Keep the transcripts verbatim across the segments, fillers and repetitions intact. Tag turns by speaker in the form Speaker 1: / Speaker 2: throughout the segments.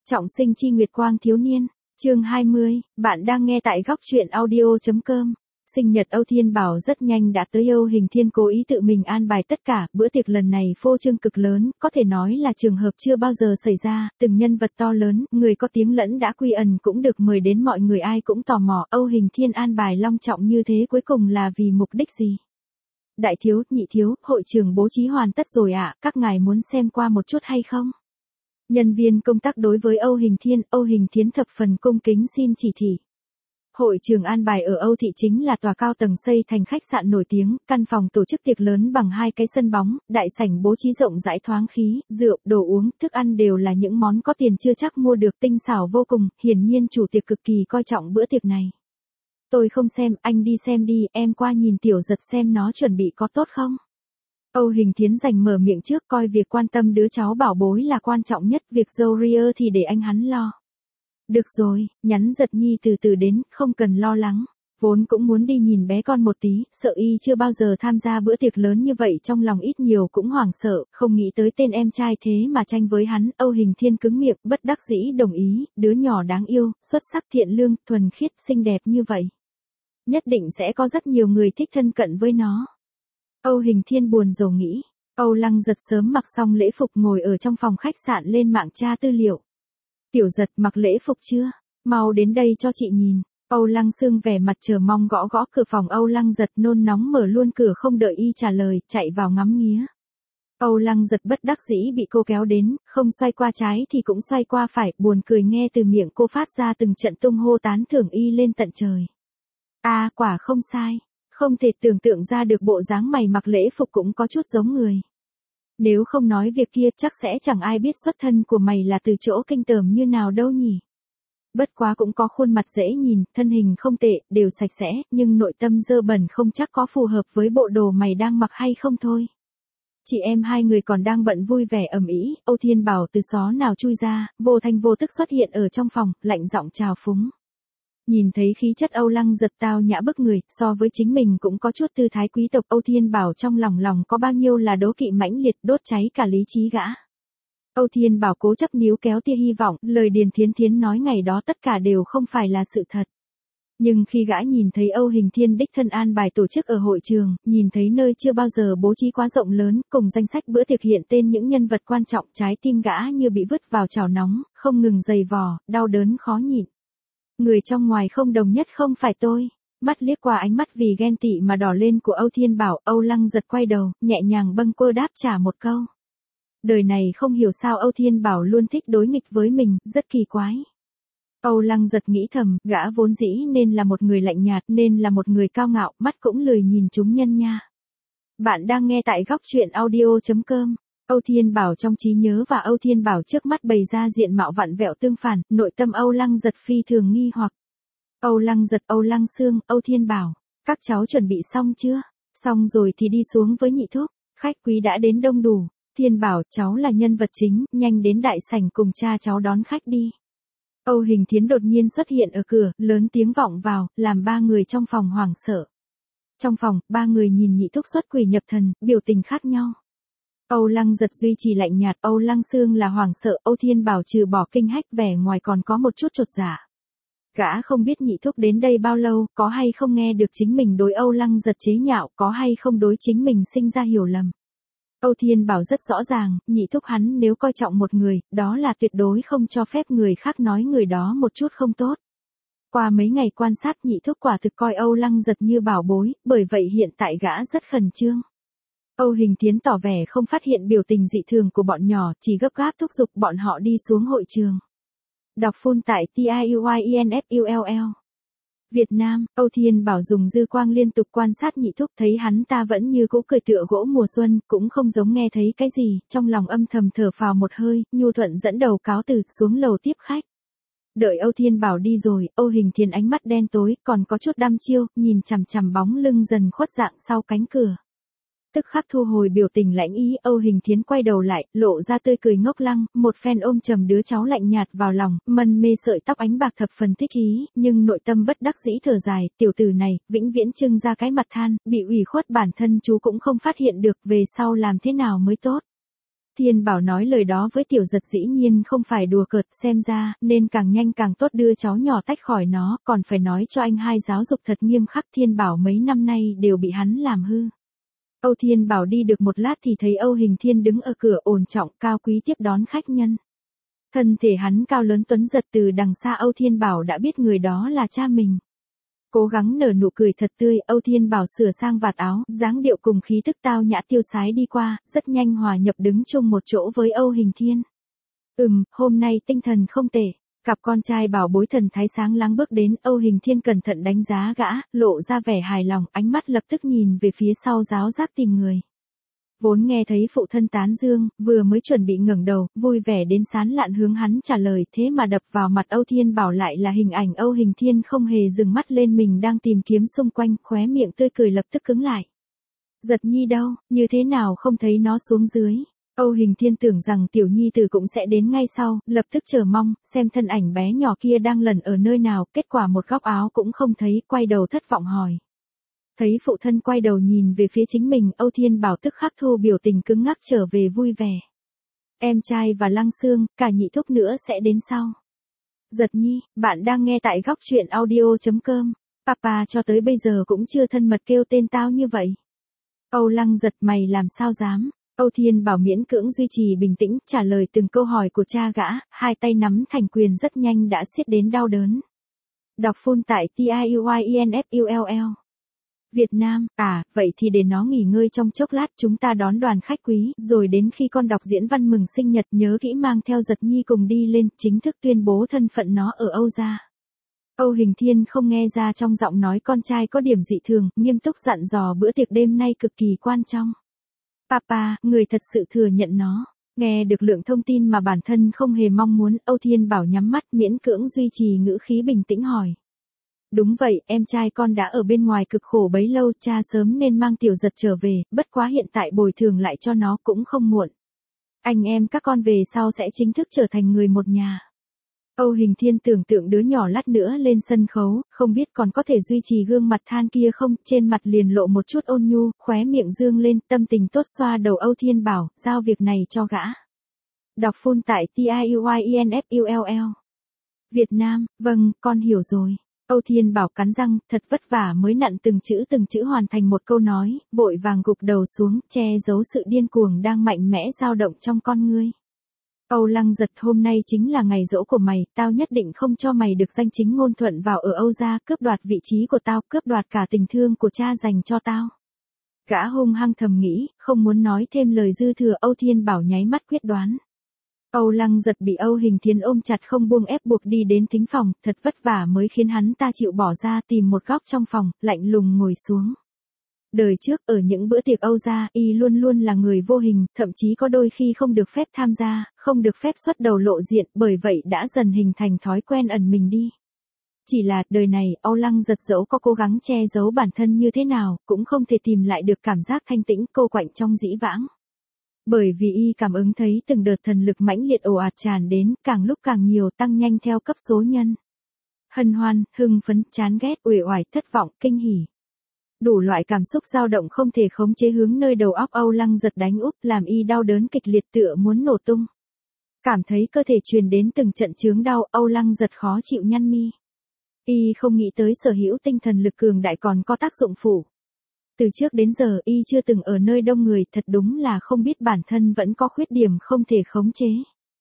Speaker 1: Trọng sinh chi nguyệt quang thiếu niên, chương hai mươi, bạn đang nghe tại góc truyện audio.com. Sinh nhật Âu Thiên Bảo rất nhanh đã tới. Âu Hình Thiên cố ý tự mình an bài tất cả, bữa tiệc lần này phô trương cực lớn, có thể nói là trường hợp chưa bao giờ xảy ra, từng nhân vật to lớn, người có tiếng lẫn đã quy ẩn cũng được mời đến, mọi người ai cũng tò mò, Âu Hình Thiên an bài long trọng như thế cuối cùng là vì mục đích gì? Đại thiếu, nhị thiếu, hội trường bố trí hoàn tất rồi ạ, à, các ngài muốn xem qua một chút hay không? Nhân viên công tác đối với Âu Hình Thiên, Âu Hình Thiên thập phần cung kính xin chỉ thị. Hội trường an bài ở Âu thị chính là tòa cao tầng xây thành khách sạn nổi tiếng, căn phòng tổ chức tiệc lớn bằng hai cái sân bóng, đại sảnh bố trí rộng rãi thoáng khí, rượu, đồ uống, thức ăn đều là những món có tiền chưa chắc mua được, tinh xảo vô cùng, hiển nhiên chủ tiệc cực kỳ coi trọng bữa tiệc này. Tôi không xem, anh đi xem đi, em qua nhìn Tiểu Giật xem nó chuẩn bị có tốt không? Âu Hình Thiến giành mở miệng trước, coi việc quan tâm đứa cháu bảo bối là quan trọng nhất, việc dâu ria thì để anh hắn lo. Được rồi, nhắn Giật Nhi từ từ đến, không cần lo lắng. Vốn cũng muốn đi nhìn bé con một tí, sợ y chưa bao giờ tham gia bữa tiệc lớn như vậy, trong lòng ít nhiều cũng hoảng sợ, không nghĩ tới tên em trai thế mà tranh với hắn. Âu Hình Thiên cứng miệng, bất đắc dĩ đồng ý, đứa nhỏ đáng yêu, xuất sắc, thiện lương, thuần khiết, xinh đẹp như vậy. Nhất định sẽ có rất nhiều người thích thân cận với nó. Âu Hình Thiên buồn rầu nghĩ. Âu Lăng Giật sớm mặc xong lễ phục ngồi ở trong phòng khách sạn lên mạng tra tư liệu. Tiểu Giật mặc lễ phục chưa? Mau đến đây cho chị nhìn. Âu Lăng Sương vẻ mặt chờ mong gõ gõ cửa phòng Âu Lăng Giật, nôn nóng mở luôn cửa không đợi y trả lời, chạy vào ngắm nghía. Âu Lăng Giật bất đắc dĩ bị cô kéo đến, không xoay qua trái thì cũng xoay qua phải, buồn cười nghe từ miệng cô phát ra từng trận tung hô tán thưởng y lên tận trời. A à, quả không sai. Không thể tưởng tượng ra được bộ dáng mày mặc lễ phục cũng có chút giống người. Nếu không nói việc kia chắc sẽ chẳng ai biết xuất thân của mày là từ chỗ kinh tởm như nào đâu nhỉ. Bất quá cũng có khuôn mặt dễ nhìn, thân hình không tệ, đều sạch sẽ, nhưng nội tâm dơ bẩn không chắc có phù hợp với bộ đồ mày đang mặc hay không thôi. Chị em hai người còn đang bận vui vẻ ầm ĩ, Âu Thiên Bảo từ xó nào chui ra, vô thanh vô tức xuất hiện ở trong phòng, lạnh giọng chào phúng. Nhìn thấy khí chất Âu Lăng Giật tao nhã bức người, so với chính mình cũng có chút tư thái quý tộc, Âu Thiên Bảo trong lòng lòng có bao nhiêu là đố kỵ mãnh liệt, đốt cháy cả lý trí gã. Âu Thiên Bảo cố chấp níu kéo tia hy vọng, lời Điền Thiến Thiến nói ngày đó tất cả đều không phải là sự thật. Nhưng khi gã nhìn thấy Âu Hình Thiên đích thân an bài tổ chức ở hội trường, nhìn thấy nơi chưa bao giờ bố trí quá rộng lớn, cùng danh sách bữa tiệc hiện tên những nhân vật quan trọng, trái tim gã như bị vứt vào chảo nóng, không ngừng giày vò, đau đớn khó nhịn. Người trong ngoài không đồng nhất không phải tôi. Mắt liếc qua ánh mắt vì ghen tị mà đỏ lên của Âu Thiên Bảo, Âu Lăng Giật quay đầu, nhẹ nhàng bâng quơ đáp trả một câu. Đời này không hiểu sao Âu Thiên Bảo luôn thích đối nghịch với mình, rất kỳ quái. Âu Lăng Giật nghĩ thầm, gã vốn dĩ nên là một người lạnh nhạt, nên là một người cao ngạo, mắt cũng lười nhìn chúng nhân nha. Bạn đang nghe tại góc truyện audio.com. Âu Thiên Bảo trong trí nhớ và Âu Thiên Bảo trước mắt bày ra diện mạo vặn vẹo tương phản, nội tâm Âu Lăng Giật phi thường nghi hoặc. Âu Lăng Giật, Âu Lăng Sương, Âu Thiên Bảo, các cháu chuẩn bị xong chưa? Xong rồi thì đi xuống với nhị thúc, khách quý đã đến đông đủ. Thiên Bảo, cháu là nhân vật chính, nhanh đến đại sảnh cùng cha cháu đón khách đi. Âu Hình Thiến đột nhiên xuất hiện ở cửa, lớn tiếng vọng vào, làm ba người trong phòng hoảng sợ. Trong phòng, ba người nhìn nhị thúc xuất quỷ nhập thần, biểu tình khác nhau. Âu Lăng Giật duy trì lạnh nhạt, Âu Lăng Sương là hoảng sợ, Âu Thiên Bảo trừ bỏ kinh hách vẻ ngoài còn có một chút chột dạ. Gã không biết nhị thúc đến đây bao lâu, có hay không nghe được chính mình đối Âu Lăng Giật chế nhạo, có hay không đối chính mình sinh ra hiểu lầm. Âu Thiên Bảo rất rõ ràng, nhị thúc hắn nếu coi trọng một người, đó là tuyệt đối không cho phép người khác nói người đó một chút không tốt. Qua mấy ngày quan sát nhị thúc quả thực coi Âu Lăng Giật như bảo bối, bởi vậy hiện tại gã rất khẩn trương. Âu Hình Thiến tỏ vẻ không phát hiện biểu tình dị thường của bọn nhỏ, chỉ gấp gáp thúc giục bọn họ đi xuống hội trường. Đọc full tại T I U Y E N F U L L. Việt Nam, Âu Thiên Bảo dùng dư quang liên tục quan sát nhị thúc, thấy hắn ta vẫn như cũ cười tựa gỗ mùa xuân, cũng không giống nghe thấy cái gì, trong lòng âm thầm thở phào một hơi, nhu thuận dẫn đầu cáo từ, xuống lầu tiếp khách. Đợi Âu Thiên Bảo đi rồi, Âu Hình Thiến ánh mắt đen tối, còn có chút đăm chiêu, nhìn chằm chằm bóng lưng dần khuất dạng sau cánh cửa. Tức khắc thu hồi biểu tình lãnh ý, Âu Hình Thiến quay đầu lại, lộ ra tươi cười ngốc lăng, một phen ôm chầm đứa cháu lạnh nhạt vào lòng, mân mê sợi tóc ánh bạc thập phần thích ý, nhưng nội tâm bất đắc dĩ thở dài, tiểu tử này, vĩnh viễn trưng ra cái mặt than, bị ủy khuất bản thân chú cũng không phát hiện được, về sau làm thế nào mới tốt. Thiên Bảo nói lời đó với Tiểu Giật dĩ nhiên không phải đùa cợt, xem ra, nên càng nhanh càng tốt đưa cháu nhỏ tách khỏi nó, còn phải nói cho anh hai giáo dục thật nghiêm khắc. Thiên Bảo mấy năm nay đều bị hắn làm hư. Âu Thiên Bảo đi được một lát thì thấy Âu Hình Thiên đứng ở cửa ổn trọng cao quý tiếp đón khách nhân. Thân thể hắn cao lớn tuấn giật, từ đằng xa Âu Thiên Bảo đã biết người đó là cha mình. Cố gắng nở nụ cười thật tươi, Âu Thiên Bảo sửa sang vạt áo, dáng điệu cùng khí thức tao nhã tiêu sái đi qua, rất nhanh hòa nhập đứng chung một chỗ với Âu Hình Thiên. Ừm, hôm nay tinh thần không tệ. Cặp con trai bảo bối thần thái sáng láng bước đến, Âu Hình Thiên cẩn thận đánh giá gã, lộ ra vẻ hài lòng, ánh mắt lập tức nhìn về phía sau giáo giác tìm người. Vốn nghe thấy phụ thân tán dương, vừa mới chuẩn bị ngẩng đầu, vui vẻ đến sán lạn hướng hắn trả lời, thế mà đập vào mặt Âu Thiên Bảo lại là hình ảnh Âu Hình Thiên không hề dừng mắt lên mình đang tìm kiếm xung quanh, khóe miệng tươi cười lập tức cứng lại. Giật Nhi đâu, như thế nào không thấy nó xuống dưới? Âu Hình Thiên tưởng rằng tiểu nhi tử cũng sẽ đến ngay sau, lập tức chờ mong, xem thân ảnh bé nhỏ kia đang lẩn ở nơi nào, kết quả một góc áo cũng không thấy, quay đầu thất vọng hỏi. Thấy phụ thân quay đầu nhìn về phía chính mình, Âu Thiên Bảo tức khắc thu biểu tình cứng ngắc trở về vui vẻ. Em trai và Lăng Xương, cả nhị thúc nữa sẽ đến sau. Giật Nhi, bạn đang nghe tại góc truyện audio chấm com. Papa cho tới bây giờ cũng chưa thân mật kêu tên tao như vậy. Âu Lăng Giật, mày làm sao dám? Âu Thiên Bảo miễn cưỡng duy trì bình tĩnh, trả lời từng câu hỏi của cha gã, hai tay nắm thành quyền rất nhanh đã siết đến đau đớn. Đọc full tại tiuyinfull. Việt Nam, à, vậy thì để nó nghỉ ngơi trong chốc lát, chúng ta đón đoàn khách quý, rồi đến khi con đọc diễn văn mừng sinh nhật nhớ kỹ mang theo Giật Nhi cùng đi lên, chính thức tuyên bố thân phận nó ở Âu gia. Âu Hình Thiên không nghe ra trong giọng nói con trai có điểm dị thường, nghiêm túc dặn dò bữa tiệc đêm nay cực kỳ quan trọng. Papa, người thật sự thừa nhận nó. Nghe được lượng thông tin mà bản thân không hề mong muốn, Âu Thiên Bảo nhắm mắt miễn cưỡng duy trì ngữ khí bình tĩnh hỏi. Đúng vậy, em trai con đã ở bên ngoài cực khổ bấy lâu, cha sớm nên mang Tiểu Giật trở về, bất quá hiện tại bồi thường lại cho nó cũng không muộn. Anh em các con về sau sẽ chính thức trở thành người một nhà. Âu Hình Thiên tưởng tượng đứa nhỏ lát nữa lên sân khấu, không biết còn có thể duy trì gương mặt than kia không, trên mặt liền lộ một chút ôn nhu, khóe miệng dương lên, tâm tình tốt xoa đầu Âu Thiên Bảo, giao việc này cho gã. Đọc full tại tiuyinfull. Việt Nam, vâng, con hiểu rồi. Âu Thiên Bảo cắn răng, thật vất vả mới nặn từng chữ từng chữ hoàn thành một câu nói, vội vàng gục đầu xuống, che giấu sự điên cuồng đang mạnh mẽ dao động trong con ngươi. Âu Lăng Giật, hôm nay chính là ngày giỗ của mày, tao nhất định không cho mày được danh chính ngôn thuận vào ở Âu gia, cướp đoạt vị trí của tao, cướp đoạt cả tình thương của cha dành cho tao. Gã hung hăng thầm nghĩ, không muốn nói thêm lời dư thừa. Âu Thiên Bảo nháy mắt quyết đoán. Âu Lăng Giật bị Âu Hình Thiên ôm chặt không buông ép buộc đi đến thính phòng, thật vất vả mới khiến hắn ta chịu bỏ ra tìm một góc trong phòng, lạnh lùng ngồi xuống. Đời trước ở những bữa tiệc Âu gia, y luôn luôn là người vô hình, thậm chí có đôi khi không được phép tham gia, không được phép xuất đầu lộ diện, bởi vậy đã dần hình thành thói quen ẩn mình đi. Chỉ là, đời này, Âu Lăng Giật dẫu có cố gắng che giấu bản thân như thế nào, cũng không thể tìm lại được cảm giác thanh tĩnh cô quạnh trong dĩ vãng. Bởi vì y cảm ứng thấy từng đợt thần lực mãnh liệt ồ ạt tràn đến, càng lúc càng nhiều, tăng nhanh theo cấp số nhân. Hân hoan, hưng phấn, chán ghét, uể oải, thất vọng, kinh hỉ. Đủ loại cảm xúc dao động không thể khống chế hướng nơi đầu óc Âu Lăng Giật đánh úp, làm y đau đớn kịch liệt tựa muốn nổ tung. Cảm thấy cơ thể truyền đến từng trận chướng đau, Âu Lăng Giật khó chịu nhăn mi. Y không nghĩ tới sở hữu tinh thần lực cường đại còn có tác dụng phụ. Từ trước đến giờ y chưa từng ở nơi đông người, thật đúng là không biết bản thân vẫn có khuyết điểm không thể khống chế.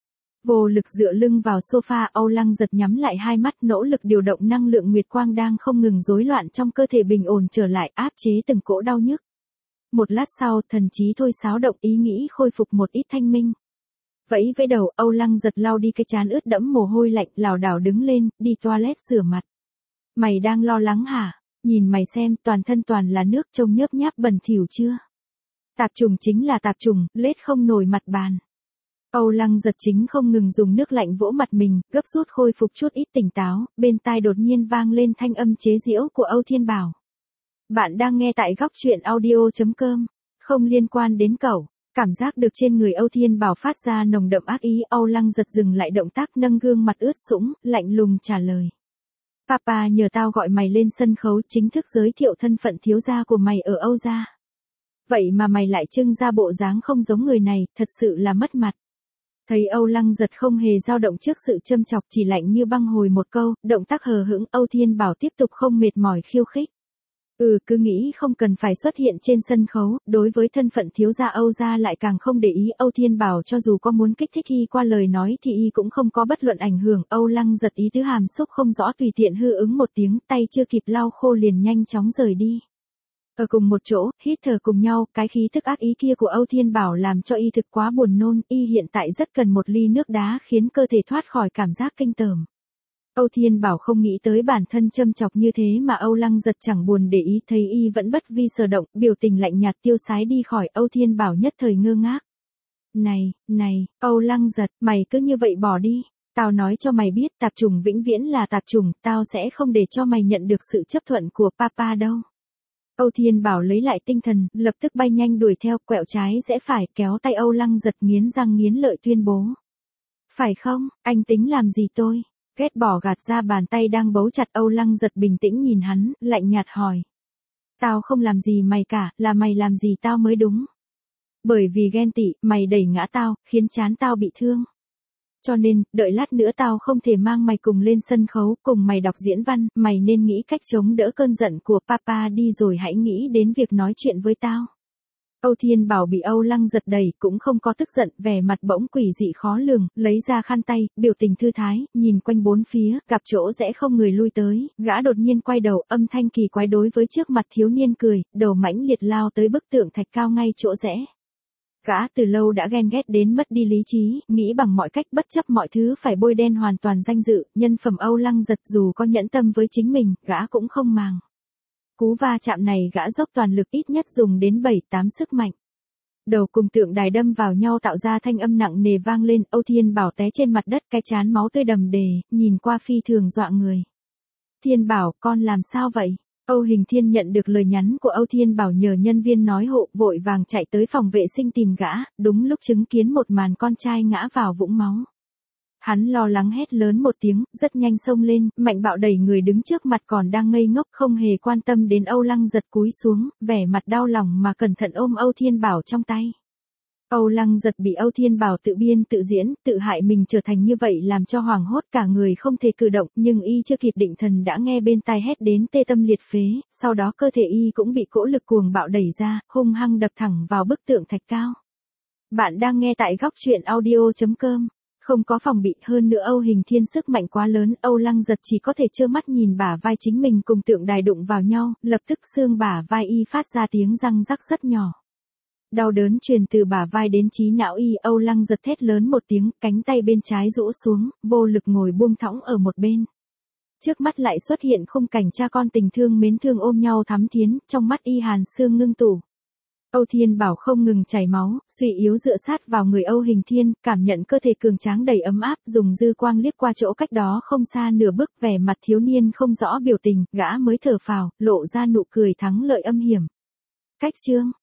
Speaker 1: Vô lực dựa lưng vào sofa, Âu Lăng Giật nhắm lại hai mắt, nỗ lực điều động năng lượng nguyệt quang đang không ngừng rối loạn trong cơ thể bình ổn trở lại, áp chế từng cỗ đau nhức. Một lát sau, thần trí thôi xáo động, ý nghĩ khôi phục một ít thanh minh. Vẫy vẫy đầu, Âu Lăng Giật lau đi cái trán ướt đẫm mồ hôi lạnh, lảo đảo đứng lên, đi toilet rửa mặt. Mày đang lo lắng hả? Nhìn mày xem, toàn thân toàn là nước, trông nhớp nháp bẩn thỉu chưa? Tạp trùng chính là tạp trùng, lết không nổi mặt bàn. Âu Lăng Giật chính không ngừng dùng nước lạnh vỗ mặt mình, gấp rút khôi phục chút ít tỉnh táo, bên tai đột nhiên vang lên thanh âm chế giễu của Âu Thiên Bảo. Bạn đang nghe tại góc truyện audio chấm com, không liên quan đến cậu. Cảm giác được trên người Âu Thiên Bảo phát ra nồng đậm ác ý, Âu Lăng Giật dừng lại động tác, nâng gương mặt ướt sũng, lạnh lùng trả lời. Papa nhờ tao gọi mày lên sân khấu, chính thức giới thiệu thân phận thiếu gia của mày ở Âu gia. vậy mà mày lại trưng ra bộ dáng không giống người này, thật sự là mất mặt. Thấy Âu Lăng Giật không hề dao động trước sự châm chọc, chỉ lạnh như băng hồi một câu, động tác hờ hững, Âu Thiên Bảo tiếp tục không mệt mỏi khiêu khích. Ừ, cứ nghĩ không cần phải xuất hiện trên sân khấu, đối với thân phận thiếu gia Âu gia lại càng không để ý. Âu Thiên Bảo cho dù có muốn kích thích y qua lời nói thì y cũng không có bất luận ảnh hưởng. Âu Lăng Giật ý tứ hàm xúc không rõ, tùy tiện hư ứng một tiếng, tay chưa kịp lau khô liền nhanh chóng rời đi. Ở cùng một chỗ, hít thở cùng nhau, cái khí thức ác ý kia của Âu Thiên Bảo làm cho y thực quá buồn nôn, y hiện tại rất cần một ly nước đá khiến cơ thể thoát khỏi cảm giác kinh tởm. Âu Thiên Bảo không nghĩ tới bản thân châm chọc như thế mà Âu Lăng Giật chẳng buồn để ý, thấy y vẫn bất vi sở động, biểu tình lạnh nhạt tiêu sái đi khỏi. Âu Thiên Bảo nhất thời ngơ ngác. Này, này, Âu Lăng Giật, mày cứ như vậy bỏ đi. Tao nói cho mày biết, tạp chủng vĩnh viễn là tạp chủng, tao sẽ không để cho mày nhận được sự chấp thuận của papa đâu. Âu Thiên Bảo lấy lại tinh thần, lập tức bay nhanh đuổi theo, quẹo trái rẽ phải, kéo tay Âu Lăng Giật nghiến răng nghiến lợi tuyên bố. Phải không, anh tính làm gì tôi? Ghét bỏ gạt ra bàn tay đang bấu chặt. Âu Lăng Giật bình tĩnh nhìn hắn, lạnh nhạt hỏi. Tao không làm gì mày cả, là mày làm gì tao mới đúng. Bởi vì ghen tị, mày đẩy ngã tao, khiến trán tao bị thương. Cho nên, đợi lát nữa tao không thể mang mày cùng lên sân khấu, cùng mày đọc diễn văn, mày nên nghĩ cách chống đỡ cơn giận của papa đi rồi hãy nghĩ đến việc nói chuyện với tao. Âu Thiên Bảo bị Âu Lăng Giật đẩy, cũng không có tức giận, vẻ mặt bỗng quỷ dị khó lường, lấy ra khăn tay, biểu tình thư thái, nhìn quanh bốn phía, gặp chỗ rẽ không người lui tới, gã đột nhiên quay đầu, âm thanh kỳ quái đối với trước mặt thiếu niên cười, đầu mãnh liệt lao tới bức tượng thạch cao ngay chỗ rẽ. Gã từ lâu đã ghen ghét đến mất đi lý trí, nghĩ bằng mọi cách bất chấp mọi thứ phải bôi đen hoàn toàn danh dự, nhân phẩm Âu Lăng Giật dù có nhẫn tâm với chính mình, gã cũng không màng. Cú va chạm này gã dốc toàn lực, ít nhất dùng đến bảy tám sức mạnh. Đầu cùng tượng đài đâm vào nhau tạo ra thanh âm nặng nề vang lên. Âu Thiên Bảo té trên mặt đất, cái trán máu tươi đầm đìa, nhìn qua phi thường dọa người. Thiên Bảo, con làm sao vậy? Âu Hình Thiên nhận được lời nhắn của Âu Thiên Bảo nhờ nhân viên nói hộ, vội vàng chạy tới phòng vệ sinh tìm gã, đúng lúc chứng kiến một màn con trai ngã vào vũng máu. Hắn lo lắng hét lớn một tiếng, rất nhanh xông lên, mạnh bạo đẩy người đứng trước mặt còn đang ngây ngốc, không hề quan tâm đến Âu Lăng Giật, cúi xuống, vẻ mặt đau lòng mà cẩn thận ôm Âu Thiên Bảo trong tay. Âu Lăng Giật bị Âu Thiên Bảo tự biên tự diễn, tự hại mình trở thành như vậy làm cho hoảng hốt cả người không thể cử động, nhưng y chưa kịp định thần đã nghe bên tai hét đến tê tâm liệt phế, sau đó cơ thể y cũng bị cỗ lực cuồng bạo đẩy ra, hung hăng đập thẳng vào bức tượng thạch cao. Bạn đang nghe tại góc truyện audio chấm com. Không có phòng bị, hơn nữa Âu Hình Thiên sức mạnh quá lớn, Âu Lăng Giật chỉ có thể trơ mắt nhìn bả vai chính mình cùng tượng đài đụng vào nhau, lập tức xương bả vai y phát ra tiếng răng rắc rất nhỏ. Đau đớn truyền từ bả vai đến trí não y, Âu Lăng Giật thét lớn một tiếng, cánh tay bên trái rũ xuống, vô lực ngồi buông thõng ở một bên. Trước mắt lại xuất hiện khung cảnh cha con tình thương mến thương ôm nhau thắm thiến, trong mắt y hàn xương ngưng tụ. Âu Thiên Bảo không ngừng chảy máu, suy yếu dựa sát vào người Âu Hình Thiên, cảm nhận cơ thể cường tráng đầy ấm áp, dùng dư quang liếc qua chỗ cách đó không xa nửa bước, vẻ mặt thiếu niên không rõ biểu tình, gã mới thở phào, lộ ra nụ cười thắng lợi âm hiểm. Cách chương